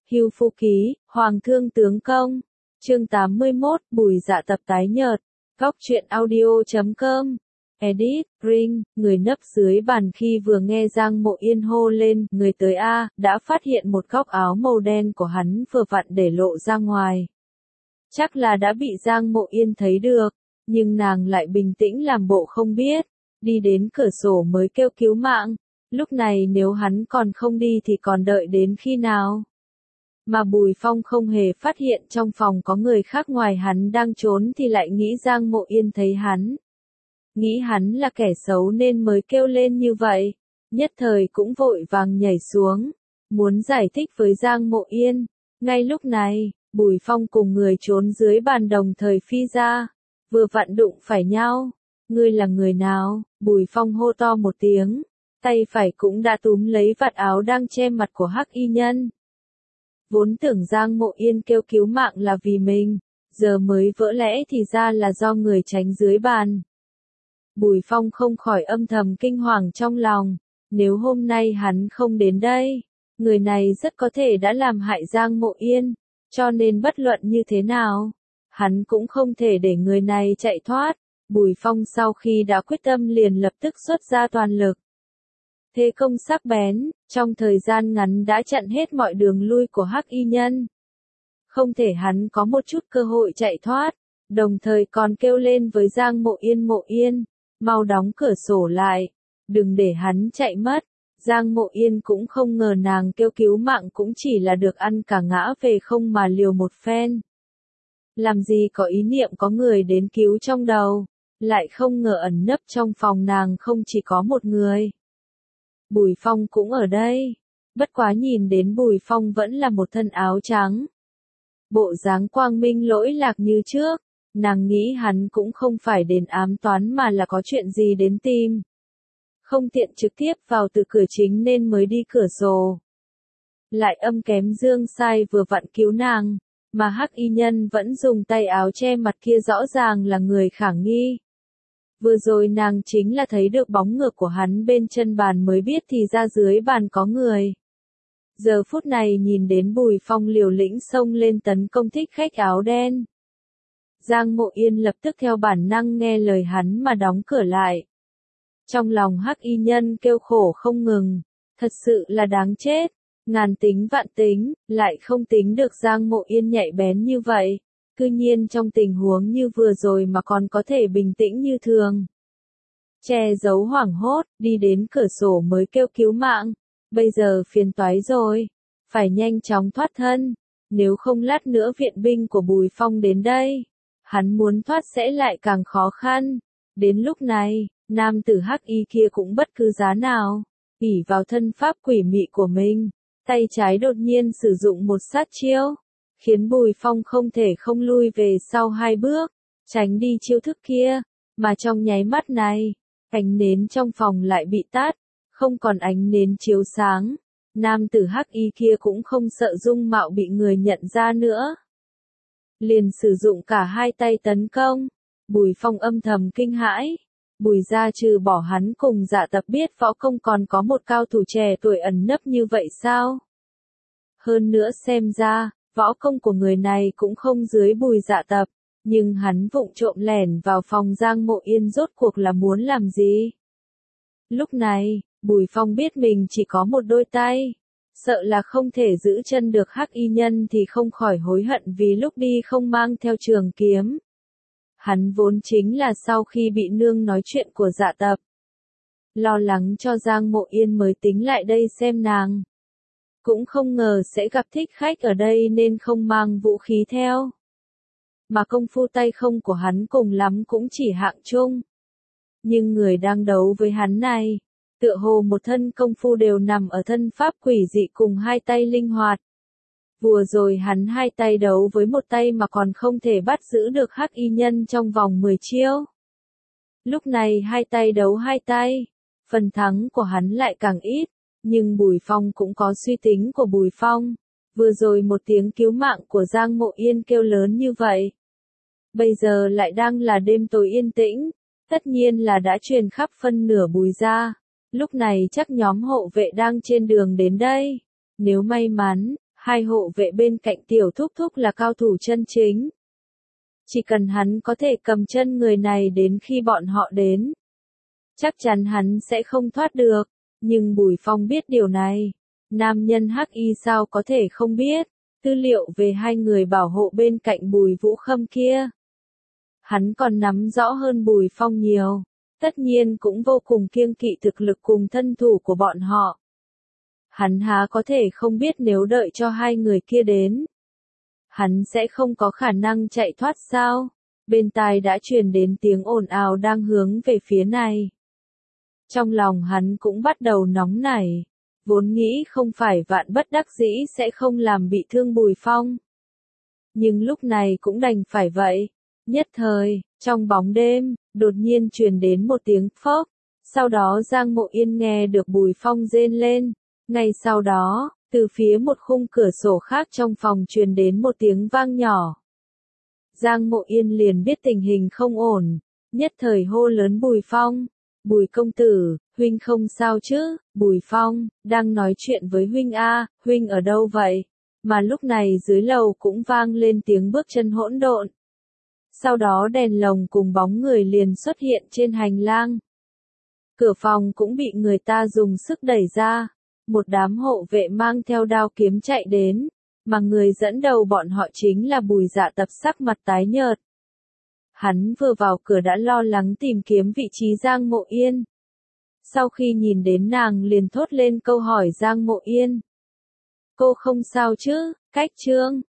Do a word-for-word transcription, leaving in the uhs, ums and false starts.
Hưu Phu Ký, Hoàng Thương Tướng Công. Chương tám mươi mốt, Bùi Dạ Tập tái nhợt. Góc truyện audio chấm com. Edit, Ring, người nấp dưới bàn khi vừa nghe Giang Mộ Yên hô lên, người tới a, đã phát hiện một góc áo màu đen của hắn vừa vặn để lộ ra ngoài. Chắc là đã bị Giang Mộ Yên thấy được, nhưng nàng lại bình tĩnh làm bộ không biết, đi đến cửa sổ mới kêu cứu mạng. Lúc này nếu hắn còn không đi thì còn đợi đến khi nào? Mà Bùi Phong không hề phát hiện trong phòng có người khác ngoài hắn đang trốn thì lại nghĩ Giang Mộ Yên thấy hắn. Nghĩ hắn là kẻ xấu nên mới kêu lên như vậy. Nhất thời cũng vội vàng nhảy xuống, muốn giải thích với Giang Mộ Yên. Ngay lúc này, Bùi Phong cùng người trốn dưới bàn đồng thời phi ra, vừa vặn đụng phải nhau. Ngươi là người nào? Bùi Phong hô to một tiếng, tay phải cũng đã túm lấy vạt áo đang che mặt của Hắc Y Nhân. Vốn tưởng Giang Mộ Yên kêu cứu mạng là vì mình, giờ mới vỡ lẽ thì ra là do người tránh dưới bàn. Bùi Phong không khỏi âm thầm kinh hoàng trong lòng, nếu hôm nay hắn không đến đây, người này rất có thể đã làm hại Giang Mộ Yên, cho nên bất luận như thế nào, hắn cũng không thể để người này chạy thoát. Bùi Phong sau khi đã quyết tâm liền lập tức xuất ra toàn lực. Thế công sắc bén, trong thời gian ngắn đã chặn hết mọi đường lui của Hắc Y Nhân. Không thể hắn có một chút cơ hội chạy thoát, đồng thời còn kêu lên với Giang Mộ Yên Mộ Yên, mau đóng cửa sổ lại, đừng để hắn chạy mất. Giang Mộ Yên cũng không ngờ nàng kêu cứu mạng cũng chỉ là được ăn cả ngã về không mà liều một phen. Làm gì có ý niệm có người đến cứu trong đầu, lại không ngờ ẩn nấp trong phòng nàng không chỉ có một người. Bùi Phong cũng ở đây, bất quá nhìn đến Bùi Phong vẫn là một thân áo trắng. Bộ dáng quang minh lỗi lạc như trước, nàng nghĩ hắn cũng không phải đến ám toán mà là có chuyện gì đến tìm. Không tiện trực tiếp vào từ cửa chính nên mới đi cửa sổ. Lại âm kém dương sai vừa vặn cứu nàng, mà Hắc Y Nhân vẫn dùng tay áo che mặt kia rõ ràng là người khả nghi. Vừa rồi nàng chính là thấy được bóng ngược của hắn bên chân bàn mới biết thì ra dưới bàn có người. Giờ phút này nhìn đến Bùi Phong liều lĩnh xông lên tấn công thích khách áo đen. Giang Mộ Yên lập tức theo bản năng nghe lời hắn mà đóng cửa lại. Trong lòng Hắc Y Nhân kêu khổ không ngừng, thật sự là đáng chết, ngàn tính vạn tính, lại không tính được Giang Mộ Yên nhạy bén như vậy. Cư nhiên trong tình huống như vừa rồi mà còn có thể bình tĩnh như thường. Che giấu hoảng hốt, đi đến cửa sổ mới kêu cứu mạng. Bây giờ phiền toái rồi, phải nhanh chóng thoát thân, nếu không lát nữa viện binh của Bùi Phong đến đây, hắn muốn thoát sẽ lại càng khó khăn. Đến lúc này, nam tử Hắc Y kia cũng bất cứ giá nào, ỷ vào thân pháp quỷ mị của mình, tay trái đột nhiên sử dụng một sát chiêu, khiến Bùi Phong không thể không lui về sau hai bước, tránh đi chiêu thức kia, mà trong nháy mắt này, ánh nến trong phòng lại bị tắt, không còn ánh nến chiếu sáng, nam tử Hắc Y kia cũng không sợ dung mạo bị người nhận ra nữa. Liền sử dụng cả hai tay tấn công, Bùi Phong âm thầm kinh hãi, Bùi gia trừ bỏ hắn cùng Dạ Tập biết võ công còn có một cao thủ trẻ tuổi ẩn nấp như vậy sao? Hơn nữa xem ra, võ công của người này cũng không dưới Bùi Dạ Tập, nhưng hắn vụng trộm lẻn vào phòng Giang Mộ Yên rốt cuộc là muốn làm gì? Lúc này, Bùi Phong biết mình chỉ có một đôi tay, sợ là không thể giữ chân được Hắc Y Nhân thì không khỏi hối hận vì lúc đi không mang theo trường kiếm. Hắn vốn chính là sau khi bị nương nói chuyện của Dạ Tập, lo lắng cho Giang Mộ Yên mới tính lại đây xem nàng. Cũng không ngờ sẽ gặp thích khách ở đây nên không mang vũ khí theo. Mà công phu tay không của hắn cùng lắm cũng chỉ hạng trung. Nhưng người đang đấu với hắn này, tựa hồ một thân công phu đều nằm ở thân pháp quỷ dị cùng hai tay linh hoạt. Vừa rồi hắn hai tay đấu với một tay mà còn không thể bắt giữ được Hắc Y Nhân trong vòng mười chiêu. Lúc này hai tay đấu hai tay, phần thắng của hắn lại càng ít, nhưng Bùi Phong cũng có suy tính của Bùi Phong. Vừa rồi một tiếng cứu mạng của Giang Mộ Yên kêu lớn như vậy. Bây giờ lại đang là đêm tối yên tĩnh, tất nhiên là đã truyền khắp phân nửa Bùi gia. Lúc này chắc nhóm hộ vệ đang trên đường đến đây. Nếu may mắn, Hai hộ vệ bên cạnh tiểu thúc thúc là cao thủ chân chính. Chỉ cần hắn có thể cầm chân người này đến khi bọn họ đến, chắc chắn hắn sẽ không thoát được. Nhưng Bùi Phong biết điều này. Nam nhân hắc y sao có thể không biết. Tư liệu về hai người bảo hộ bên cạnh Bùi Vũ Khâm kia, hắn còn nắm rõ hơn Bùi Phong nhiều. Tất nhiên cũng vô cùng kiêng kỵ thực lực cùng thân thủ của bọn họ. Hắn há có thể không biết nếu đợi cho hai người kia đến, hắn sẽ không có khả năng chạy thoát sao? Bên tai đã truyền đến tiếng ồn ào đang hướng về phía này. Trong lòng hắn cũng bắt đầu nóng nảy. Vốn nghĩ không phải vạn bất đắc dĩ sẽ không làm bị thương Bùi Phong. Nhưng lúc này cũng đành phải vậy. Nhất thời, trong bóng đêm, đột nhiên truyền đến một tiếng phốc. Sau đó Giang Mộ Yên nghe được Bùi Phong rên lên. Ngay sau đó, từ phía một khung cửa sổ khác trong phòng truyền đến một tiếng vang nhỏ. Giang Mộ Yên liền biết tình hình không ổn. Nhất thời hô lớn Bùi Phong. Bùi công tử, huynh không sao chứ? Bùi Phong, đang nói chuyện với huynh a, huynh ở đâu vậy? Mà lúc này dưới lầu cũng vang lên tiếng bước chân hỗn độn. Sau đó đèn lồng cùng bóng người liền xuất hiện trên hành lang. Cửa phòng cũng bị người ta dùng sức đẩy ra. Một đám hộ vệ mang theo đao kiếm chạy đến, mà người dẫn đầu bọn họ chính là Bùi Dạ Tập sắc mặt tái nhợt. Hắn vừa vào cửa đã lo lắng tìm kiếm vị trí Giang Mộ Yên. Sau khi nhìn đến nàng liền thốt lên câu hỏi Giang Mộ Yên. Cô không sao chứ? Cách Trương,